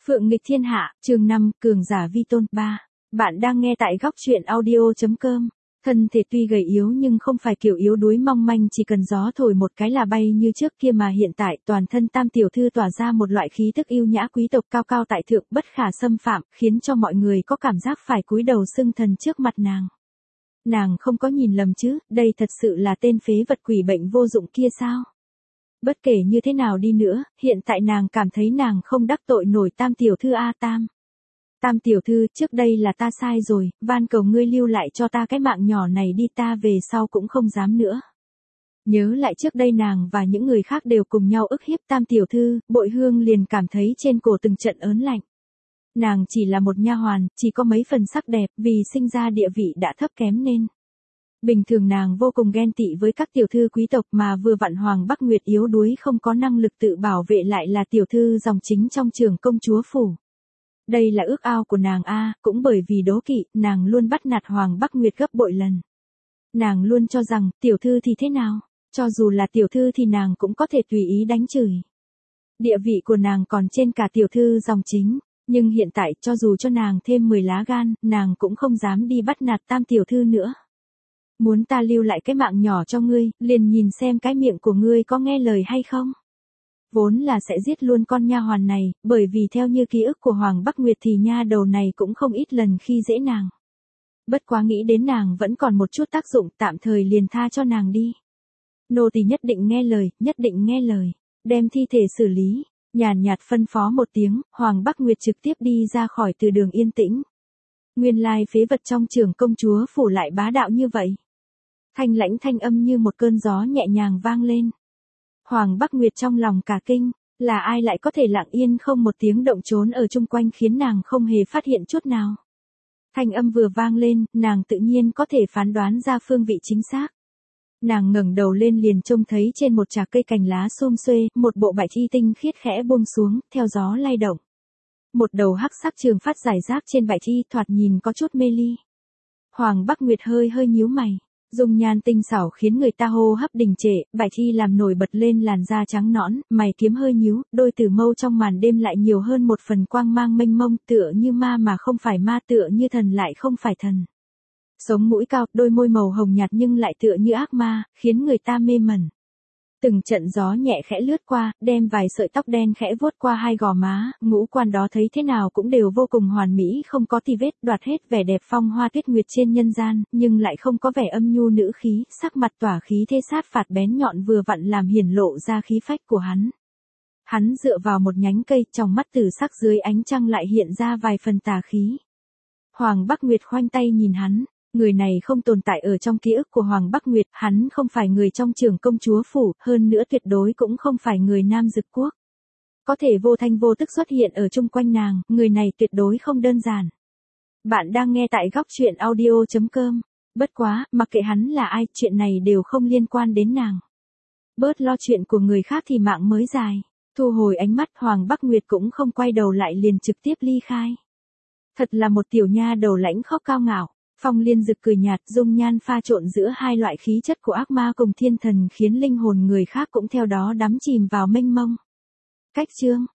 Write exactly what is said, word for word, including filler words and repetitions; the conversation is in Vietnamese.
Phượng nghịch thiên hạ, chương năm, cường giả vi tôn, ba. Bạn đang nghe tại góc truyện audio.com. Thân thể tuy gầy yếu nhưng không phải kiểu yếu đuối mong manh chỉ cần gió thổi một cái là bay như trước kia mà hiện tại toàn thân Tam tiểu thư tỏa ra một loại khí tức yêu nhã quý tộc cao cao tại thượng bất khả xâm phạm, khiến cho mọi người có cảm giác phải cúi đầu xưng thần trước mặt nàng. Nàng không có nhìn lầm chứ, đây thật sự là tên phế vật quỷ bệnh vô dụng kia sao? Bất kể như thế nào đi nữa, hiện tại nàng cảm thấy nàng không đắc tội nổi Tam tiểu thư a Tam. Tam tiểu thư, trước đây là ta sai rồi, van cầu ngươi lưu lại cho ta cái mạng nhỏ này đi, ta về sau cũng không dám nữa. Nhớ lại trước đây nàng và những người khác đều cùng nhau ức hiếp Tam tiểu thư, Bội Hương liền cảm thấy trên cổ từng trận ớn lạnh. Nàng chỉ là một nha hoàn, chỉ có mấy phần sắc đẹp, vì sinh ra địa vị đã thấp kém nên. Bình thường nàng vô cùng ghen tị với các tiểu thư quý tộc mà vừa vặn Hoàng Bắc Nguyệt yếu đuối không có năng lực tự bảo vệ lại là tiểu thư dòng chính trong trường công chúa phủ. Đây là ước ao của nàng a, cũng bởi vì đố kỵ, nàng luôn bắt nạt Hoàng Bắc Nguyệt gấp bội lần. Nàng luôn cho rằng, tiểu thư thì thế nào, cho dù là tiểu thư thì nàng cũng có thể tùy ý đánh chửi. Địa vị của nàng còn trên cả tiểu thư dòng chính, nhưng hiện tại cho dù cho nàng thêm mười lá gan, nàng cũng không dám đi bắt nạt Tam tiểu thư nữa. Muốn ta lưu lại cái mạng nhỏ cho ngươi, liền nhìn xem cái miệng của ngươi có nghe lời hay không. Vốn là sẽ giết luôn con nha hoàn này, bởi vì theo như ký ức của Hoàng Bắc Nguyệt thì nha đầu này cũng không ít lần khi dễ nàng. Bất quá nghĩ đến nàng vẫn còn một chút tác dụng, tạm thời liền tha cho nàng đi. Nô tỳ nhất định nghe lời, nhất định nghe lời, đem thi thể xử lý, nhàn nhạt phân phó một tiếng, Hoàng Bắc Nguyệt trực tiếp đi ra khỏi từ đường yên tĩnh. Nguyên lai phế vật trong trường công chúa phủ lại bá đạo như vậy. Thanh lãnh thanh âm như một cơn gió nhẹ nhàng vang lên. Hoàng Bắc Nguyệt trong lòng cả kinh, là ai lại có thể lặng yên không một tiếng động trốn ở chung quanh khiến nàng không hề phát hiện chút nào. Thanh âm vừa vang lên, nàng tự nhiên có thể phán đoán ra phương vị chính xác. Nàng ngẩng đầu lên liền trông thấy trên một trạc cây cành lá xum xuê, một bộ bạch y tinh khiết khẽ buông xuống, theo gió lay động. Một đầu hắc sắc trường phát rải rác trên bạch y thoạt nhìn có chút mê ly. Hoàng Bắc Nguyệt hơi hơi nhíu mày. Dung nhan tinh xảo khiến người ta hô hấp đình trệ, bạch y làm nổi bật lên làn da trắng nõn, mày kiếm hơi nhíu, đôi tử mâu trong màn đêm lại nhiều hơn một phần quang mang mênh mông, tựa như ma mà không phải ma, tựa như thần lại không phải thần. Sống mũi cao, đôi môi màu hồng nhạt nhưng lại tựa như ác ma, khiến người ta mê mẩn. Từng trận gió nhẹ khẽ lướt qua, đem vài sợi tóc đen khẽ vuốt qua hai gò má, ngũ quan đó thấy thế nào cũng đều vô cùng hoàn mỹ, không có tì vết, đoạt hết vẻ đẹp phong hoa tuyết nguyệt trên nhân gian, nhưng lại không có vẻ âm nhu nữ khí, sắc mặt tỏa khí thế sát phạt bén nhọn vừa vặn làm hiển lộ ra khí phách của hắn. Hắn dựa vào một nhánh cây, trong mắt tử sắc dưới ánh trăng lại hiện ra vài phần tà khí. Hoàng Bắc Nguyệt khoanh tay nhìn hắn. Người này không tồn tại ở trong ký ức của Hoàng Bắc Nguyệt, hắn không phải người trong trường công chúa phủ, hơn nữa tuyệt đối cũng không phải người Nam Dực Quốc. Có thể vô thanh vô tức xuất hiện ở chung quanh nàng, người này tuyệt đối không đơn giản. Bạn đang nghe tại góc truyện audio.com. Bất quá, mặc kệ hắn là ai, chuyện này đều không liên quan đến nàng. Bớt lo chuyện của người khác thì mạng mới dài. Thu hồi ánh mắt, Hoàng Bắc Nguyệt cũng không quay đầu lại liền trực tiếp ly khai. Thật là một tiểu nha đầu lãnh khóc cao ngạo. Phong Liên Dực cười nhạt, dung nhan pha trộn giữa hai loại khí chất của ác ma cùng thiên thần khiến linh hồn người khác cũng theo đó đắm chìm vào mênh mông. Cách chương